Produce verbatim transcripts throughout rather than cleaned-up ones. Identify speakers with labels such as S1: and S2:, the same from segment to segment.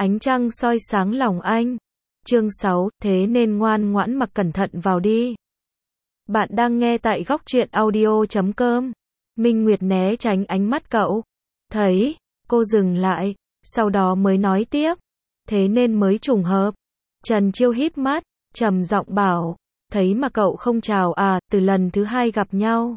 S1: Ánh trăng soi sáng lòng anh. Chương sáu, thế nên ngoan ngoãn mặc cẩn thận vào đi. Bạn đang nghe tại góc truyện audio chấm com. Minh Nguyệt né tránh ánh mắt cậu. Thấy, cô dừng lại, sau đó mới nói tiếp. Thế nên mới trùng hợp. Trần Chiêu híp mắt, trầm giọng bảo. Thấy mà cậu không chào à, từ lần thứ hai gặp nhau.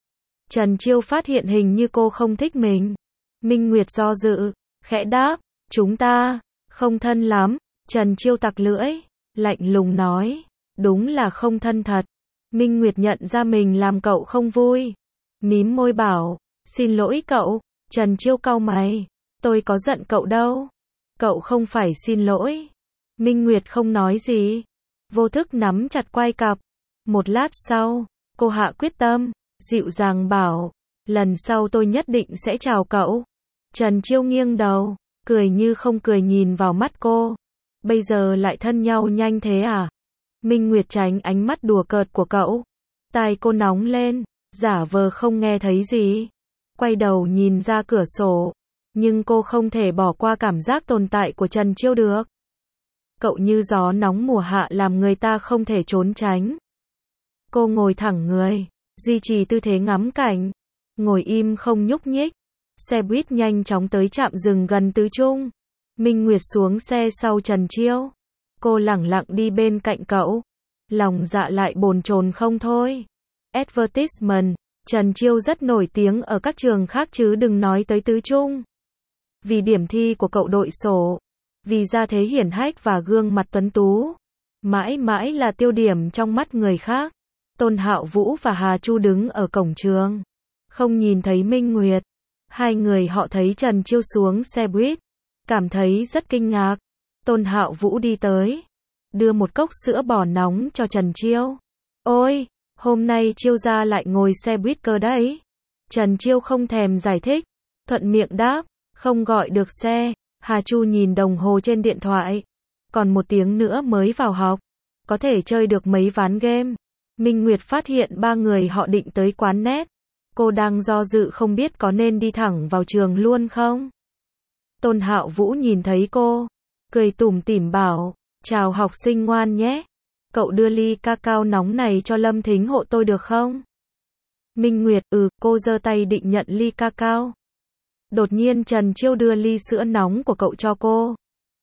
S1: Trần Chiêu phát hiện hình như cô không thích mình. Minh Nguyệt do dự, khẽ đáp. Chúng ta, không thân lắm. Trần Chiêu tặc lưỡi, lạnh lùng nói. Đúng là không thân thật. Minh Nguyệt nhận ra mình làm cậu không vui. Mím môi bảo, xin lỗi cậu. Trần Chiêu cau mày. Tôi có giận cậu đâu. Cậu không phải xin lỗi. Minh Nguyệt không nói gì. Vô thức nắm chặt quai cặp. Một lát sau, cô hạ quyết tâm, dịu dàng bảo. Lần sau tôi nhất định sẽ chào cậu. Trần Chiêu nghiêng đầu, cười như không cười nhìn vào mắt cô. Bây giờ lại thân nhau nhanh thế à? Minh Nguyệt tránh ánh mắt đùa cợt của cậu. Tai cô nóng lên, giả vờ không nghe thấy gì. Quay đầu nhìn ra cửa sổ. Nhưng cô không thể bỏ qua cảm giác tồn tại của Trần Chiêu được. Cậu như gió nóng mùa hạ làm người ta không thể trốn tránh. Cô ngồi thẳng người, duy trì tư thế ngắm cảnh. Ngồi im không nhúc nhích. Xe buýt nhanh chóng tới trạm dừng gần Tứ Trung. Minh Nguyệt xuống xe sau Trần Chiêu. Cô lẳng lặng đi bên cạnh cậu. Lòng dạ lại bồn chồn không thôi. Advertisement, Trần Chiêu rất nổi tiếng ở các trường khác chứ đừng nói tới Tứ Trung. Vì điểm thi của cậu đội sổ. Vì gia thế hiển hách và gương mặt tuấn tú. Mãi mãi là tiêu điểm trong mắt người khác. Tôn Hạo Vũ và Hà Chu đứng ở cổng trường. Không nhìn thấy Minh Nguyệt. Hai người họ thấy Trần Chiêu xuống xe buýt. Cảm thấy rất kinh ngạc. Tôn Hạo Vũ đi tới. Đưa một cốc sữa bò nóng cho Trần Chiêu. Ôi, hôm nay Chiêu gia lại ngồi xe buýt cơ đấy. Trần Chiêu không thèm giải thích. Thuận miệng đáp. Không gọi được xe. Hà Chu nhìn đồng hồ trên điện thoại. Còn một tiếng nữa mới vào học. Có thể chơi được mấy ván game. Minh Nguyệt phát hiện ba người họ định tới quán net. Cô đang do dự không biết có nên đi thẳng vào trường luôn không. Tôn Hạo Vũ nhìn thấy cô. Cười tủm tỉm bảo. Chào học sinh ngoan nhé. Cậu đưa ly cacao nóng này cho Lâm Thính hộ tôi được không? Minh Nguyệt, ừ, cô giơ tay định nhận ly cacao. Đột nhiên Trần Chiêu đưa ly sữa nóng của cậu cho cô.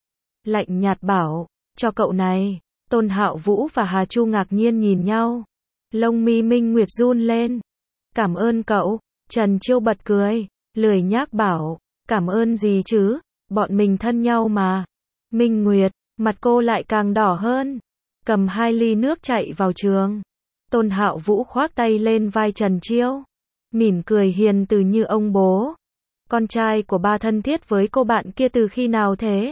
S1: Lạnh nhạt bảo, cho cậu này. Tôn Hạo Vũ và Hà Chu ngạc nhiên nhìn nhau. Lông mi Minh Nguyệt run lên. Cảm ơn cậu. Trần Chiêu bật cười, lười nhác bảo, cảm ơn gì chứ, bọn mình thân nhau mà. Minh Nguyệt, mặt cô lại càng đỏ hơn. Cầm hai ly nước chạy vào trường. Tôn Hạo Vũ khoác tay lên vai Trần Chiêu. Mỉm cười hiền từ như ông bố. Con trai của ba thân thiết với cô bạn kia từ khi nào thế?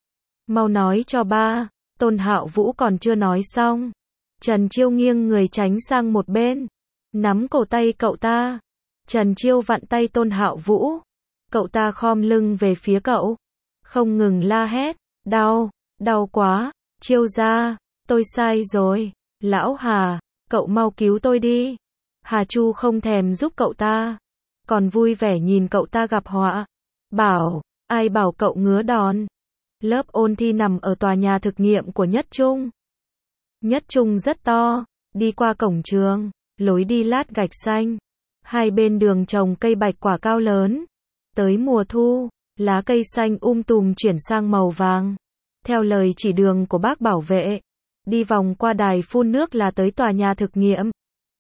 S1: Mau nói cho ba. Tôn Hạo Vũ còn chưa nói xong. Trần Chiêu nghiêng người tránh sang một bên. Nắm cổ tay cậu ta. Trần Chiêu vặn tay Tôn Hạo Vũ. Cậu ta khom lưng về phía cậu. Không ngừng la hét. Đau, đau quá. Chiêu gia, tôi sai rồi. Lão Hà, cậu mau cứu tôi đi. Hà Chu không thèm giúp cậu ta. Còn vui vẻ nhìn cậu ta gặp họa. Bảo, ai bảo cậu ngứa đòn. Lớp ôn thi nằm ở tòa nhà thực nghiệm của Nhất Trung. Nhất Trung rất to. Đi qua cổng trường. Lối đi lát gạch xanh. Hai bên đường trồng cây bạch quả cao lớn. Tới mùa thu, lá cây xanh um tùm chuyển sang màu vàng. Theo lời chỉ đường của bác bảo vệ, đi vòng qua đài phun nước là tới tòa nhà thực nghiệm.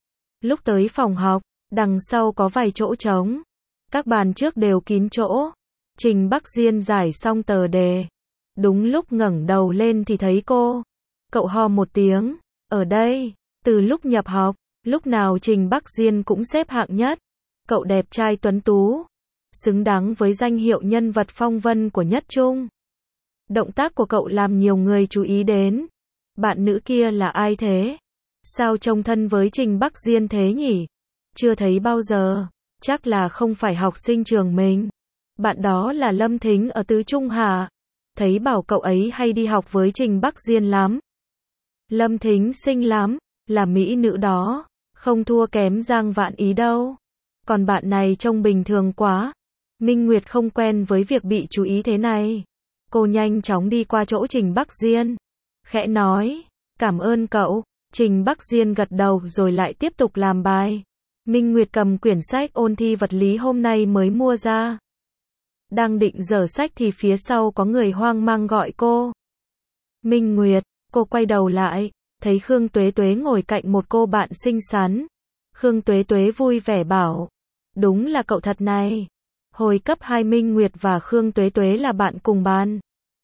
S1: Lúc tới phòng học, đằng sau có vài chỗ trống. Các bàn trước đều kín chỗ. Trình Bắc Diên giải xong tờ đề. Đúng lúc ngẩng đầu lên thì thấy cô. Cậu ho một tiếng. Ở đây, từ lúc nhập học, lúc nào Trình Bắc Diên cũng xếp hạng nhất. Cậu đẹp trai tuấn tú. Xứng đáng với danh hiệu nhân vật phong vân của Nhất Trung. Động tác của cậu làm nhiều người chú ý đến. Bạn nữ kia là ai thế? Sao trông thân với Trình Bắc Diên thế nhỉ? Chưa thấy bao giờ. Chắc là không phải học sinh trường mình. Bạn đó là Lâm Thính ở Tứ Trung hả? Thấy bảo cậu ấy hay đi học với Trình Bắc Diên lắm. Lâm Thính xinh lắm. Là mỹ nữ đó. Không thua kém Giang Vạn Ý đâu. Còn bạn này trông bình thường quá. Minh Nguyệt không quen với việc bị chú ý thế này. Cô nhanh chóng đi qua chỗ Trình Bắc Diên, khẽ nói, cảm ơn cậu. Trình Bắc Diên gật đầu rồi lại tiếp tục làm bài. Minh Nguyệt cầm quyển sách ôn thi vật lý hôm nay mới mua ra. Đang định dở sách thì phía sau có người hoang mang gọi cô. Minh Nguyệt, cô quay đầu lại, thấy Khương Tuế Tuế ngồi cạnh một cô bạn xinh xắn. Khương Tuế Tuế vui vẻ bảo, đúng là cậu thật này. Hồi cấp hai Minh Nguyệt và Khương Tuế Tuế là bạn cùng ban.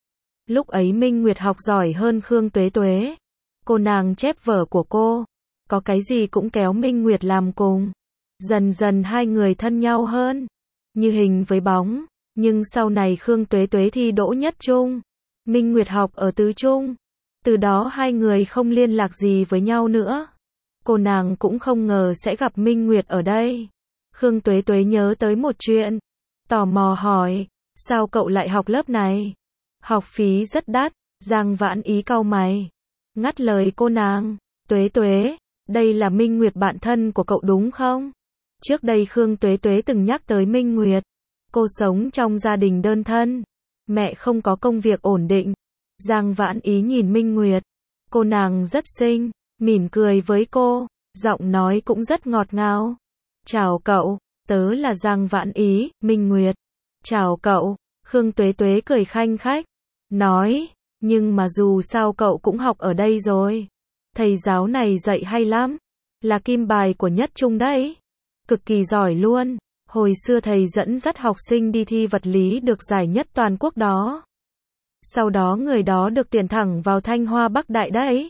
S1: Lúc ấy Minh Nguyệt học giỏi hơn Khương Tuế Tuế. Cô nàng chép vở của cô, có cái gì cũng kéo Minh Nguyệt làm cùng. Dần dần hai người thân nhau hơn, như hình với bóng. Nhưng sau này Khương Tuế Tuế thi đỗ nhất trung, Minh Nguyệt học ở tứ trung. Từ đó hai người không liên lạc gì với nhau nữa. Cô nàng cũng không ngờ sẽ gặp Minh Nguyệt ở đây. Khương Tuế Tuế nhớ tới một chuyện, tò mò hỏi, sao cậu lại học lớp này? Học phí rất đắt. Giang Vãn Ý cau mày, ngắt lời cô nàng, Tuế Tuế, đây là Minh Nguyệt bạn thân của cậu đúng không? Trước đây Khương Tuế Tuế từng nhắc tới Minh Nguyệt. Cô sống trong gia đình đơn thân, mẹ không có công việc ổn định. Giang Vãn Ý nhìn Minh Nguyệt, cô nàng rất xinh, mỉm cười với cô, giọng nói cũng rất ngọt ngào. Chào cậu, tớ là Giang Vãn Ý. Minh Nguyệt, chào cậu. Khương Tuế Tuế cười khanh khách, nói, nhưng mà dù sao cậu cũng học ở đây rồi. Thầy giáo này dạy hay lắm, là kim bài của nhất trung đấy. Cực kỳ giỏi luôn. Hồi xưa thầy dẫn dắt học sinh đi thi vật lý được giải nhất toàn quốc đó. Sau đó người đó được tuyển thẳng vào Thanh Hoa Bắc Đại đấy.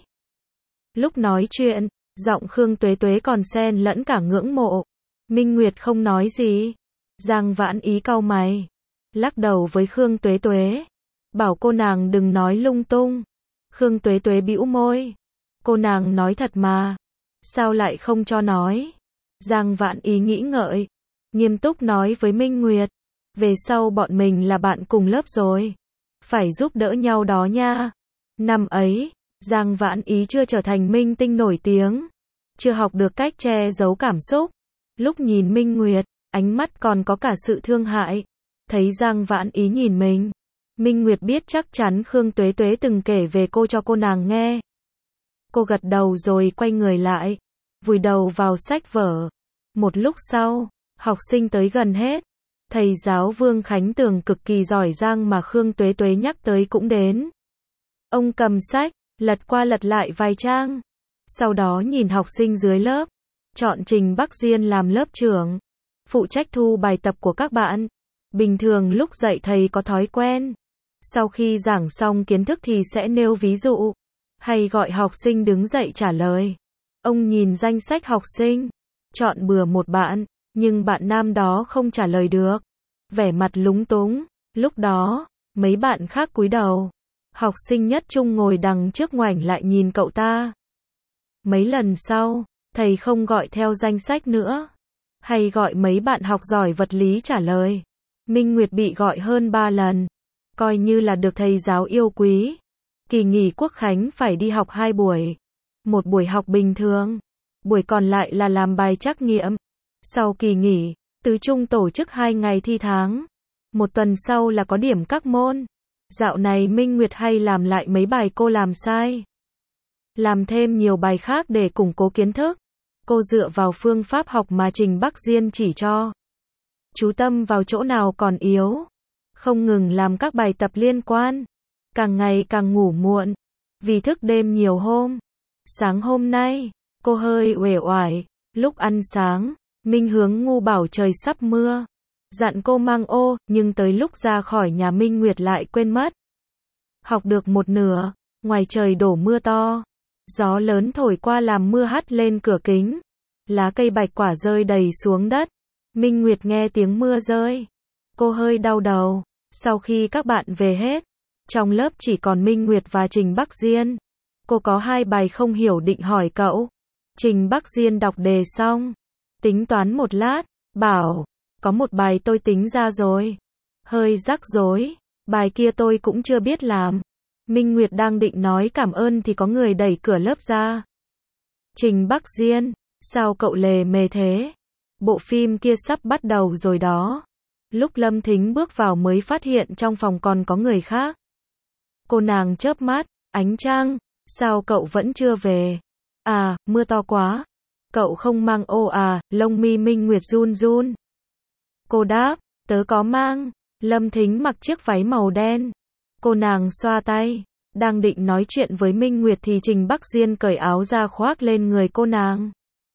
S1: Lúc nói chuyện, giọng Khương Tuế Tuế còn xen lẫn cả ngưỡng mộ. Minh Nguyệt không nói gì. Giang Vãn Ý cau mày, lắc đầu với Khương Tuế Tuế, bảo cô nàng đừng nói lung tung. Khương Tuế Tuế bĩu môi, cô nàng nói thật mà, sao lại không cho nói? Giang Vãn Ý nghĩ ngợi, nghiêm túc nói với Minh Nguyệt, về sau bọn mình là bạn cùng lớp rồi, phải giúp đỡ nhau đó nha. Năm ấy, Giang Vãn Ý chưa trở thành minh tinh nổi tiếng, chưa học được cách che giấu cảm xúc. Lúc nhìn Minh Nguyệt, ánh mắt còn có cả sự thương hại. Thấy Giang Vãn Ý nhìn mình, Minh Nguyệt biết chắc chắn Khương Tuế Tuế từng kể về cô cho cô nàng nghe. Cô gật đầu rồi quay người lại, vùi đầu vào sách vở. Một lúc sau, học sinh tới gần hết. Thầy giáo Vương Khánh Tường cực kỳ giỏi giang mà Khương Tuế Tuế nhắc tới cũng đến. Ông cầm sách, lật qua lật lại vài trang. Sau đó nhìn học sinh dưới lớp, chọn Trình Bắc Diên làm lớp trưởng, phụ trách thu bài tập của các bạn. Bình thường lúc dạy thầy có thói quen, sau khi giảng xong kiến thức thì sẽ nêu ví dụ, hay gọi học sinh đứng dậy trả lời. Ông nhìn danh sách học sinh, chọn bừa một bạn, nhưng bạn nam đó không trả lời được, vẻ mặt lúng túng. Lúc đó, mấy bạn khác cúi đầu. Học sinh nhất trung ngồi đằng trước ngoảnh lại nhìn cậu ta. Mấy lần sau, thầy không gọi theo danh sách nữa, hay gọi mấy bạn học giỏi vật lý trả lời. Minh Nguyệt bị gọi hơn ba lần, coi như là được thầy giáo yêu quý. Kỳ nghỉ Quốc khánh phải đi học hai buổi, một buổi học bình thường, buổi còn lại là làm bài trắc nghiệm. Sau kỳ nghỉ, tứ trung tổ chức hai ngày thi tháng, một tuần sau là có điểm các môn. Dạo này Minh Nguyệt hay làm lại mấy bài cô làm sai, làm thêm nhiều bài khác để củng cố kiến thức. Cô dựa vào phương pháp học mà Trình Bắc Diên chỉ cho, chú tâm vào chỗ nào còn yếu, không ngừng làm các bài tập liên quan. Càng ngày càng ngủ muộn, vì thức đêm nhiều hôm. Sáng hôm nay, cô hơi uể oải. Lúc ăn sáng, Minh Hướng ngu bảo trời sắp mưa, dặn cô mang ô, nhưng tới lúc ra khỏi nhà Minh Nguyệt lại quên mất. Học được một nửa, ngoài trời đổ mưa to, gió lớn thổi qua làm mưa hắt lên cửa kính, lá cây bạch quả rơi đầy xuống đất. Minh Nguyệt nghe tiếng mưa rơi, cô hơi đau đầu. Sau khi các bạn về hết, trong lớp chỉ còn Minh Nguyệt và Trình Bắc Diên. Cô có hai bài không hiểu định hỏi cậu. Trình Bắc Diên đọc đề xong, tính toán một lát, bảo, có một bài tôi tính ra rồi, hơi rắc rối, bài kia tôi cũng chưa biết làm. Minh Nguyệt đang định nói cảm ơn thì có người đẩy cửa lớp ra. Trình Bắc Diên, sao cậu lề mề thế? Bộ phim kia sắp bắt đầu rồi đó. Lúc Lâm Thính bước vào mới phát hiện trong phòng còn có người khác. Cô nàng chớp mắt, ánh trăng, sao cậu vẫn chưa về? À, mưa to quá. Cậu không mang ô à, lông mi Minh Nguyệt run run. Cô đáp, tớ có mang. Lâm Thính mặc chiếc váy màu đen. Cô nàng xoa tay, đang định nói chuyện với Minh Nguyệt thì Trình Bắc Diên cởi áo ra khoác lên người cô nàng.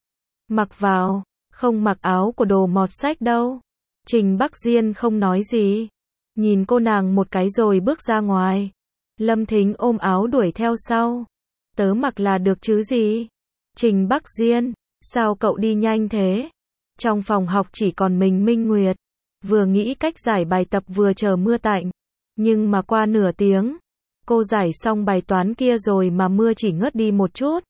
S1: Mặc vào, không mặc áo của đồ mọt sách đâu. Trình Bắc Diên không nói gì, nhìn cô nàng một cái rồi bước ra ngoài. Lâm Thính ôm áo đuổi theo sau. Tớ mặc là được chứ gì? Trình Bắc Diên, sao cậu đi nhanh thế? Trong phòng học chỉ còn mình Minh Nguyệt, vừa nghĩ cách giải bài tập vừa chờ mưa tạnh. Nhưng mà qua nửa tiếng, cô giải xong bài toán kia rồi mà mưa chỉ ngớt đi một chút.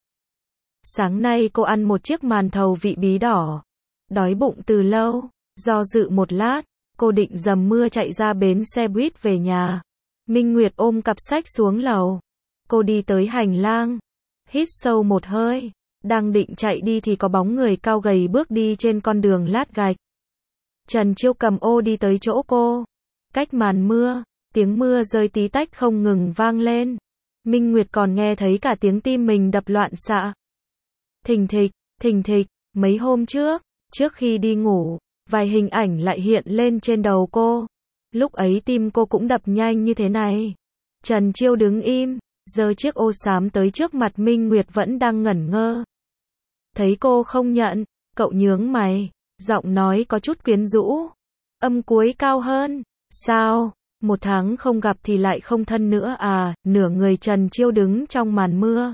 S1: Sáng nay cô ăn một chiếc màn thầu vị bí đỏ. Đói bụng từ lâu, do dự một lát, cô định dầm mưa chạy ra bến xe buýt về nhà. Minh Nguyệt ôm cặp sách xuống lầu. Cô đi tới hành lang, hít sâu một hơi, đang định chạy đi thì có bóng người cao gầy bước đi trên con đường lát gạch. Trần Chiêu cầm ô đi tới chỗ cô. Cách màn mưa, tiếng mưa rơi tí tách không ngừng vang lên. Minh Nguyệt còn nghe thấy cả tiếng tim mình đập loạn xạ. Thình thịch, thình thịch, mấy hôm trước, trước khi đi ngủ, vài hình ảnh lại hiện lên trên đầu cô. Lúc ấy tim cô cũng đập nhanh như thế này. Trần Chiêu đứng im, giơ chiếc ô xám tới trước mặt Minh Nguyệt vẫn đang ngẩn ngơ. Thấy cô không nhận, cậu nhướng mày, giọng nói có chút quyến rũ. Âm cuối cao hơn. Sao? Một tháng không gặp thì lại không thân nữa à? Nửa người Trần Chiêu đứng trong màn mưa.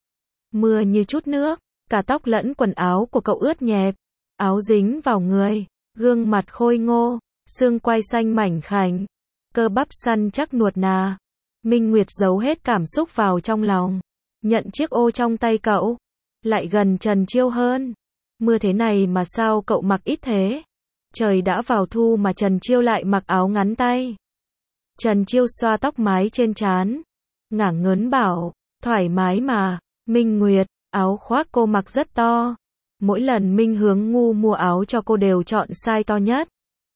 S1: Mưa như chút nước, cả tóc lẫn quần áo của cậu ướt nhẹp. Áo dính vào người, gương mặt khôi ngô, xương quai xanh mảnh khảnh, cơ bắp săn chắc nuột nà. Minh Nguyệt giấu hết cảm xúc vào trong lòng, nhận chiếc ô trong tay cậu, lại gần Trần Chiêu hơn. Mưa thế này mà sao cậu mặc ít thế? Trời đã vào thu mà Trần Chiêu lại mặc áo ngắn tay. Trần Chiêu xoa tóc mái trên trán, ngả ngớn bảo, thoải mái mà. Minh Nguyệt, áo khoác cô mặc rất to. Mỗi lần Minh Hướng Ngu mua áo cho cô đều chọn size to nhất.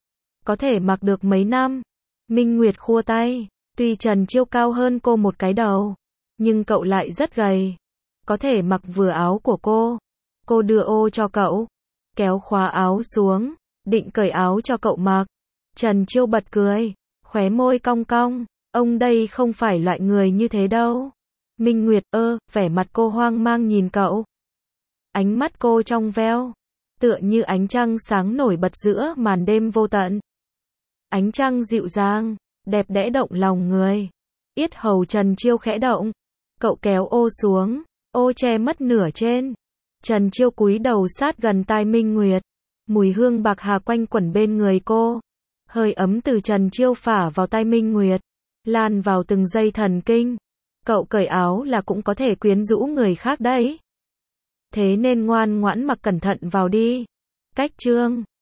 S1: Có thể mặc được mấy năm. Minh Nguyệt khua tay, tuy Trần Chiêu cao hơn cô một cái đầu, nhưng cậu lại rất gầy. Có thể mặc vừa áo của cô. Cô đưa ô cho cậu, kéo khóa áo xuống, định cởi áo cho cậu mặc. Trần Chiêu bật cười, khóe môi cong cong, ông đây không phải loại người như thế đâu. Minh Nguyệt ơ, vẻ mặt cô hoang mang nhìn cậu. Ánh mắt cô trong veo, tựa như ánh trăng sáng nổi bật giữa màn đêm vô tận. Ánh trăng dịu dàng, đẹp đẽ động lòng người. Yết hầu Trần Chiêu khẽ động, cậu kéo ô xuống, ô che mất nửa trên. Trần Chiêu cúi đầu sát gần tai Minh Nguyệt, mùi hương bạc hà quanh quẩn bên người cô. Hơi ấm từ Trần Chiêu phả vào tai Minh Nguyệt, lan vào từng dây thần kinh. Cậu cởi áo là cũng có thể quyến rũ người khác đấy. Thế nên ngoan ngoãn mặc cẩn thận vào đi. Cách chương